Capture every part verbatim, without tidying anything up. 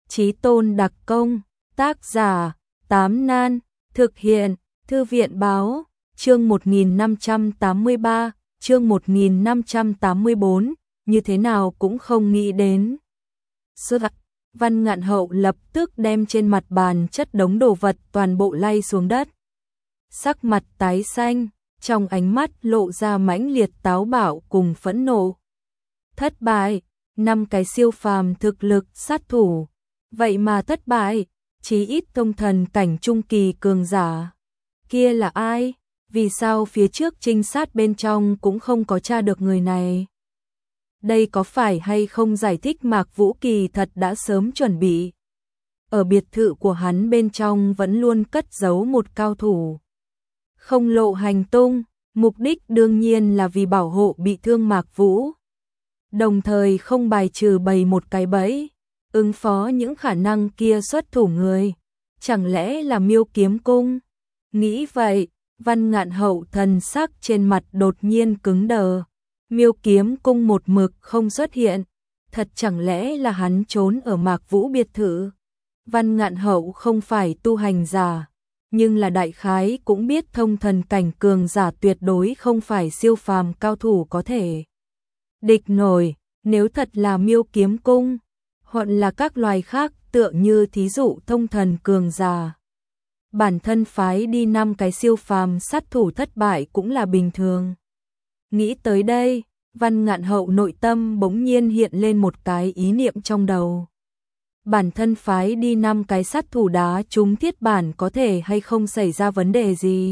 Chí Tôn đặc công, tác giả, Tám Nan, thực hiện, Thư viện báo, chương một nghìn năm trăm tám mươi ba, chương một nghìn năm trăm tám mươi bốn, như thế nào cũng không nghĩ đến. Xuất Văn Ngạn Hậu lập tức đem trên mặt bàn chất đống đồ vật toàn bộ lay xuống đất. Sắc mặt tái xanh, trong ánh mắt lộ ra mãnh liệt táo bạo cùng phẫn nộ. Thất bại, năm cái siêu phàm thực lực sát thủ, vậy mà thất bại, chí ít thông thần cảnh trung kỳ cường giả. Kia là ai? Vì sao phía trước trinh sát bên trong cũng không có tra được người này? Đây có phải hay không giải thích Mạc Vũ kỳ thật đã sớm chuẩn bị? Ở biệt thự của hắn bên trong vẫn luôn cất giấu một cao thủ. Không lộ hành tung, mục đích đương nhiên là vì bảo hộ bị thương Mạc Vũ. Đồng thời không bài trừ bày một cái bẫy, ứng phó những khả năng kia xuất thủ người. Chẳng lẽ là Miêu Kiếm Cung? Nghĩ vậy, Văn Ngạn Hậu thần sắc trên mặt đột nhiên cứng đờ. Miêu Kiếm Cung một mực không xuất hiện, thật chẳng lẽ là hắn trốn ở Mạc Vũ biệt thự? Văn Ngạn Hậu không phải tu hành giả, nhưng là đại khái cũng biết thông thần cảnh cường giả tuyệt đối không phải siêu phàm cao thủ có thể địch nổi. Nếu thật là Miêu Kiếm Cung, hoặc là các loài khác tựa như thí dụ thông thần cường giả, bản thân phái đi năm cái siêu phàm sát thủ thất bại cũng là bình thường. Nghĩ tới đây, Văn Ngạn Hậu nội tâm bỗng nhiên hiện lên một cái ý niệm trong đầu. Bản thân phái đi năm cái sát thủ đá trúng thiết bản có thể hay không xảy ra vấn đề gì?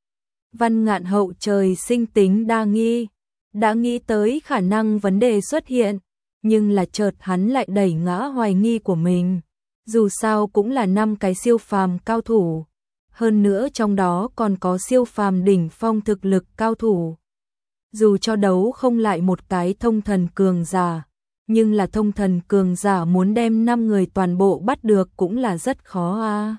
Văn Ngạn Hậu trời sinh tính đa nghi, đã nghĩ tới khả năng vấn đề xuất hiện, nhưng là chợt hắn lại đẩy ngã hoài nghi của mình. Dù sao cũng là năm cái siêu phàm cao thủ, hơn nữa trong đó còn có siêu phàm đỉnh phong thực lực cao thủ. Dù cho đấu không lại một cái thông thần cường giả, nhưng là thông thần cường giả muốn đem năm người toàn bộ bắt được cũng là rất khó a.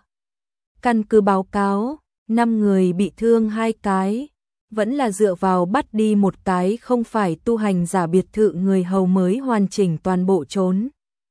Căn cứ báo cáo, năm người bị thương hai cái, vẫn là dựa vào bắt đi một cái không phải tu hành giả biệt thự người hầu mới hoàn chỉnh toàn bộ trốn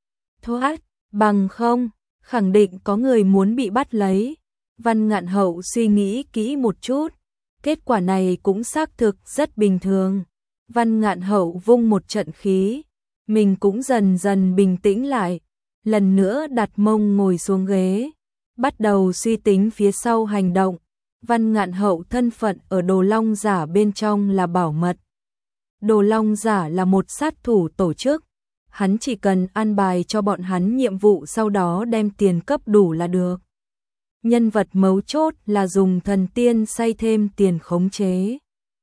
thoát, bằng không, khẳng định có người muốn bị bắt lấy. Văn Ngạn Hậu suy nghĩ kỹ một chút, kết quả này cũng xác thực rất bình thường. Văn Ngạn Hậu vung một trận khí, mình cũng dần dần bình tĩnh lại, lần nữa đặt mông ngồi xuống ghế, bắt đầu suy tính phía sau hành động. Văn Ngạn Hậu thân phận ở Đồ Long Giả bên trong là bảo mật. Đồ Long Giả là một sát thủ tổ chức, hắn chỉ cần an bài cho bọn hắn nhiệm vụ sau đó đem tiền cấp đủ là được. Nhân vật mấu chốt là dùng thần tiên xay thêm tiền khống chế.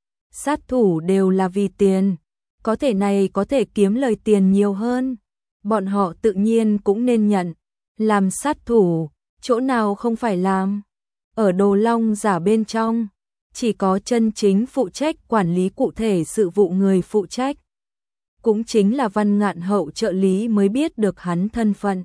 Sát thủ đều là vì tiền, có thể này có thể kiếm lời tiền nhiều hơn, bọn họ tự nhiên cũng nên nhận. Làm sát thủ, chỗ nào không phải làm? Ở Đồ Long Giả bên trong, chỉ có chân chính phụ trách quản lý cụ thể sự vụ người phụ trách. Cũng chính là Văn Ngạn Hậu trợ lý mới biết được hắn thân phận.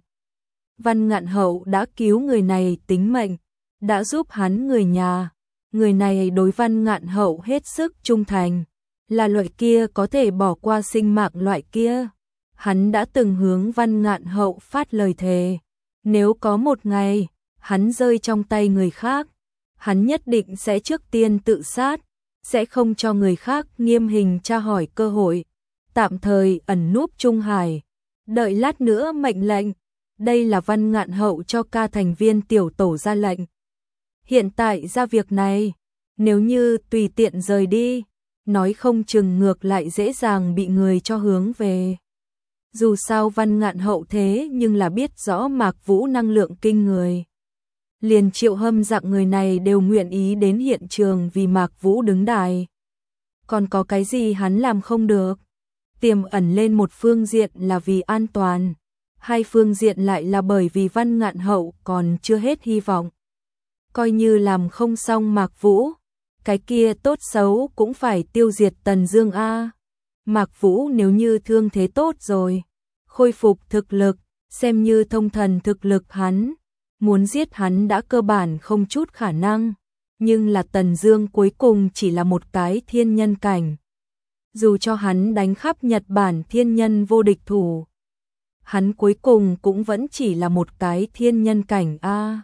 Văn Ngạn Hậu đã cứu người này tính mệnh, đã giúp hắn người nhà. Người này đối Văn Ngạn Hậu hết sức trung thành, là loại kia có thể bỏ qua sinh mạng loại kia. Hắn đã từng hướng Văn Ngạn Hậu phát lời thề, nếu có một ngày hắn rơi trong tay người khác, hắn nhất định sẽ trước tiên tự sát, sẽ không cho người khác nghiêm hình tra hỏi cơ hội, tạm thời ẩn núp Trung Hải, đợi lát nữa mệnh lệnh. Đây là Văn Ngạn Hậu cho ca thành viên tiểu tổ ra lệnh. Hiện tại ra việc này, nếu như tùy tiện rời đi, nói không chừng ngược lại dễ dàng bị người cho hướng về. Dù sao Văn Ngạn Hậu thế nhưng là biết rõ Mạc Vũ năng lượng kinh người. Liền Triệu Hâm dạng người này đều nguyện ý đến hiện trường vì Mạc Vũ đứng đài. Còn có cái gì hắn làm không được? Tiềm ẩn lên một phương diện là vì an toàn, hai phương diện lại là bởi vì Văn Ngạn Hậu còn chưa hết hy vọng. Coi như làm không xong Mạc Vũ, cái kia tốt xấu cũng phải tiêu diệt Tần Dương a. Mạc Vũ nếu như thương thế tốt rồi, khôi phục thực lực, xem như thông thần thực lực hắn, muốn giết hắn đã cơ bản không chút khả năng, nhưng là Tần Dương cuối cùng chỉ là một cái thiên nhân cảnh. Dù cho hắn đánh khắp Nhật Bản thiên nhân vô địch thủ, hắn cuối cùng cũng vẫn chỉ là một cái thiên nhân cảnh a.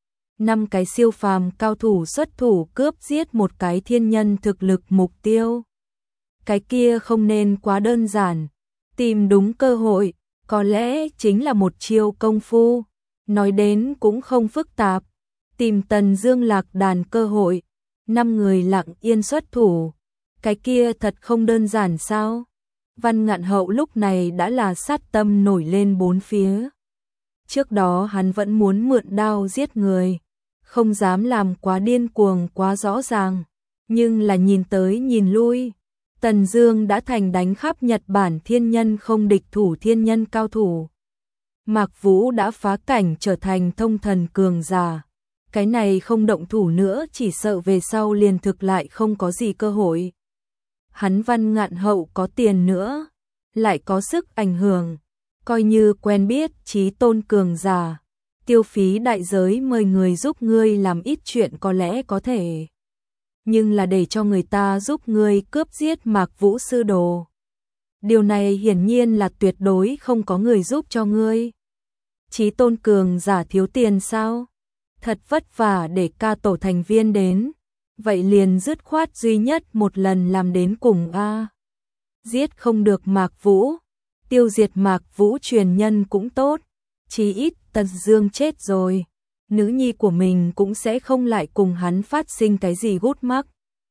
Năm cái siêu phàm cao thủ xuất thủ cướp giết một cái thiên nhân thực lực mục tiêu. Cái kia không nên quá đơn giản, tìm đúng cơ hội, có lẽ chính là một chiêu công phu, nói đến cũng không phức tạp, tìm Tần Dương lạc đàn cơ hội, năm người lặng yên xuất thủ, cái kia thật không đơn giản sao? Văn Ngạn Hậu lúc này đã là sát tâm nổi lên bốn phía. Trước đó hắn vẫn muốn mượn đao giết người, không dám làm quá điên cuồng quá rõ ràng, nhưng là nhìn tới nhìn lui, Tần Dương đã thành đánh khắp Nhật Bản thiên nhân không địch thủ thiên nhân cao thủ. Mạc Vũ đã phá cảnh trở thành thông thần cường giả, cái này không động thủ nữa chỉ sợ về sau liền thực lại không có gì cơ hội. Hắn Văn Ngạn Hậu có tiền nữa, lại có sức ảnh hưởng, coi như quen biết chí tôn cường giả, tiêu phí đại giới mời người giúp ngươi làm ít chuyện có lẽ có thể. Nhưng là để cho người ta giúp ngươi cướp giết Mạc Vũ sư đồ. Điều này hiển nhiên là tuyệt đối không có người giúp cho ngươi. Chí tôn cường giả thiếu tiền sao? Thật vất vả để ca tổ thành viên đến. Vậy liền dứt khoát duy nhất một lần làm đến cùng a. Giết không được Mạc Vũ, tiêu diệt Mạc Vũ truyền nhân cũng tốt, chí ít Tần Dương chết rồi, nữ nhi của mình cũng sẽ không lại cùng hắn phát sinh cái gì gút mắc.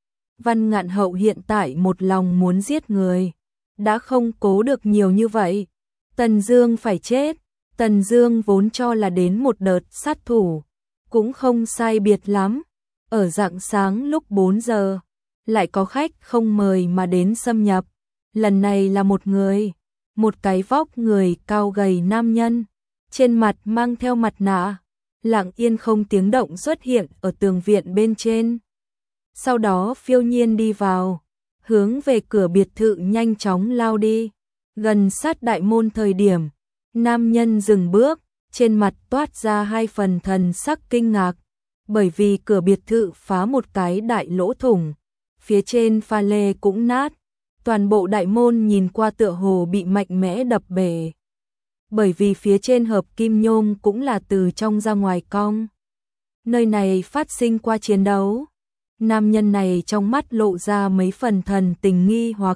Văn Ngạn Hậu hiện tại một lòng muốn giết người, đã không cố được nhiều như vậy. Tần Dương phải chết, Tần Dương vốn cho là đến một đợt sát thủ, cũng không sai biệt lắm. Ở rạng sáng lúc bốn giờ, lại có khách không mời mà đến xâm nhập. Lần này là một người, một cái vóc người cao gầy nam nhân, trên mặt mang theo mặt nạ, lặng yên không tiếng động xuất hiện ở tường viện bên trên. Sau đó phiêu nhiên đi vào, hướng về cửa biệt thự nhanh chóng lao đi. Gần sát đại môn thời điểm, nam nhân dừng bước, trên mặt toát ra hai phần thần sắc kinh ngạc. Bởi vì cửa biệt thự phá một cái đại lỗ thủng, phía trên pha lê cũng nát, toàn bộ đại môn nhìn qua tựa hồ bị mạnh mẽ đập bể. Bởi vì phía trên hợp kim nhôm cũng là từ trong ra ngoài cong. Nơi này phát sinh qua chiến đấu. Nam nhân này trong mắt lộ ra mấy phần thần tình nghi hoặc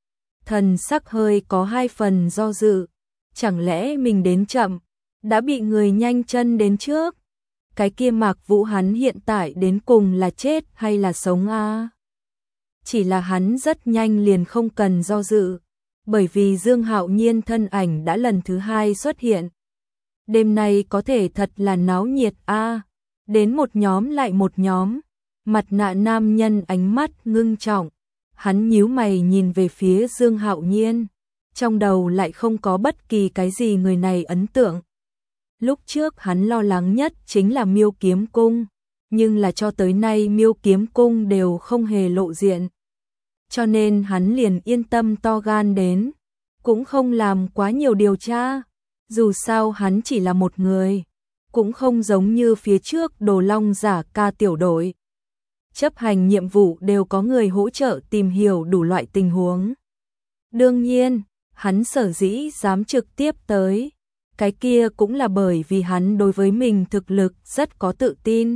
thần sắc hơi có hai phần do dự. Chẳng lẽ mình đến chậm, đã bị người nhanh chân đến trước? Cái kia Mạc Vũ hắn hiện tại đến cùng là chết hay là sống a? Chỉ là hắn rất nhanh liền không cần do dự, bởi vì Dương Hạo Nhiên thân ảnh đã lần thứ hai xuất hiện. Đêm nay có thể thật là náo nhiệt a. Đến một nhóm lại một nhóm, mặt nạ nam nhân ánh mắt ngưng trọng, hắn nhíu mày nhìn về phía Dương Hạo Nhiên, trong đầu lại không có bất kỳ cái gì người này ấn tượng. Lúc trước hắn lo lắng nhất chính là Miêu Kiếm Cung, nhưng là cho tới nay Miêu Kiếm Cung đều không hề lộ diện. Cho nên hắn liền yên tâm to gan đến, cũng không làm quá nhiều điều tra, dù sao hắn chỉ là một người, cũng không giống như phía trước Đồ Long Giả Ca tiểu đội. Chấp hành nhiệm vụ đều có người hỗ trợ tìm hiểu đủ loại tình huống. Đương nhiên, hắn sở dĩ dám trực tiếp tới, cái kia cũng là bởi vì hắn đối với mình thực lực rất có tự tin.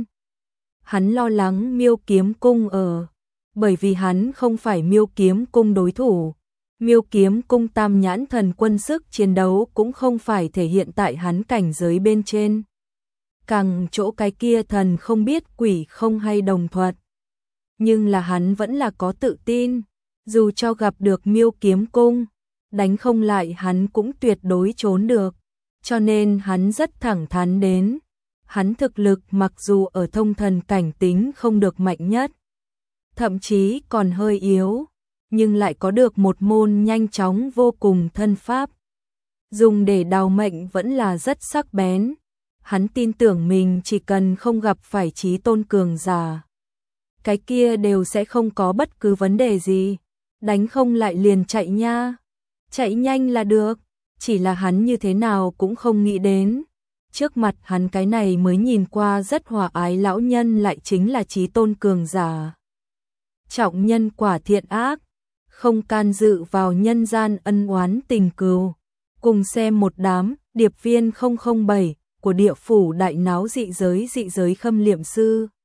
Hắn lo lắng Miêu Kiếm Cung ở, bởi vì hắn không phải Miêu Kiếm Cung đối thủ. Miêu Kiếm Cung tam nhãn thần quân sức chiến đấu cũng không phải thể hiện tại hắn cảnh giới bên trên. Càng chỗ cái kia thần không biết quỷ không hay đồng thuật. Nhưng là hắn vẫn là có tự tin, dù cho gặp được Miêu Kiếm Cung, đánh không lại hắn cũng tuyệt đối trốn được. Cho nên hắn rất thẳng thắn đến. Hắn thực lực mặc dù ở thông thần cảnh tính không được mạnh nhất, thậm chí còn hơi yếu, nhưng lại có được một môn nhanh chóng vô cùng thân pháp. Dùng để đào mệnh vẫn là rất sắc bén. Hắn tin tưởng mình chỉ cần không gặp phải chí tôn cường giả, cái kia đều sẽ không có bất cứ vấn đề gì. Đánh không lại liền chạy nha. Chạy nhanh là được. Chỉ là hắn như thế nào cũng không nghĩ đến. Trước mặt hắn cái này mới nhìn qua rất hòa ái lão nhân lại chính là chí tôn cường giả. Trọng nhân quả thiện ác, không can dự vào nhân gian ân oán tình cừu, Cùng xem một đám điệp viên không không bảy của địa phủ đại náo dị giới dị giới khâm liệm sư.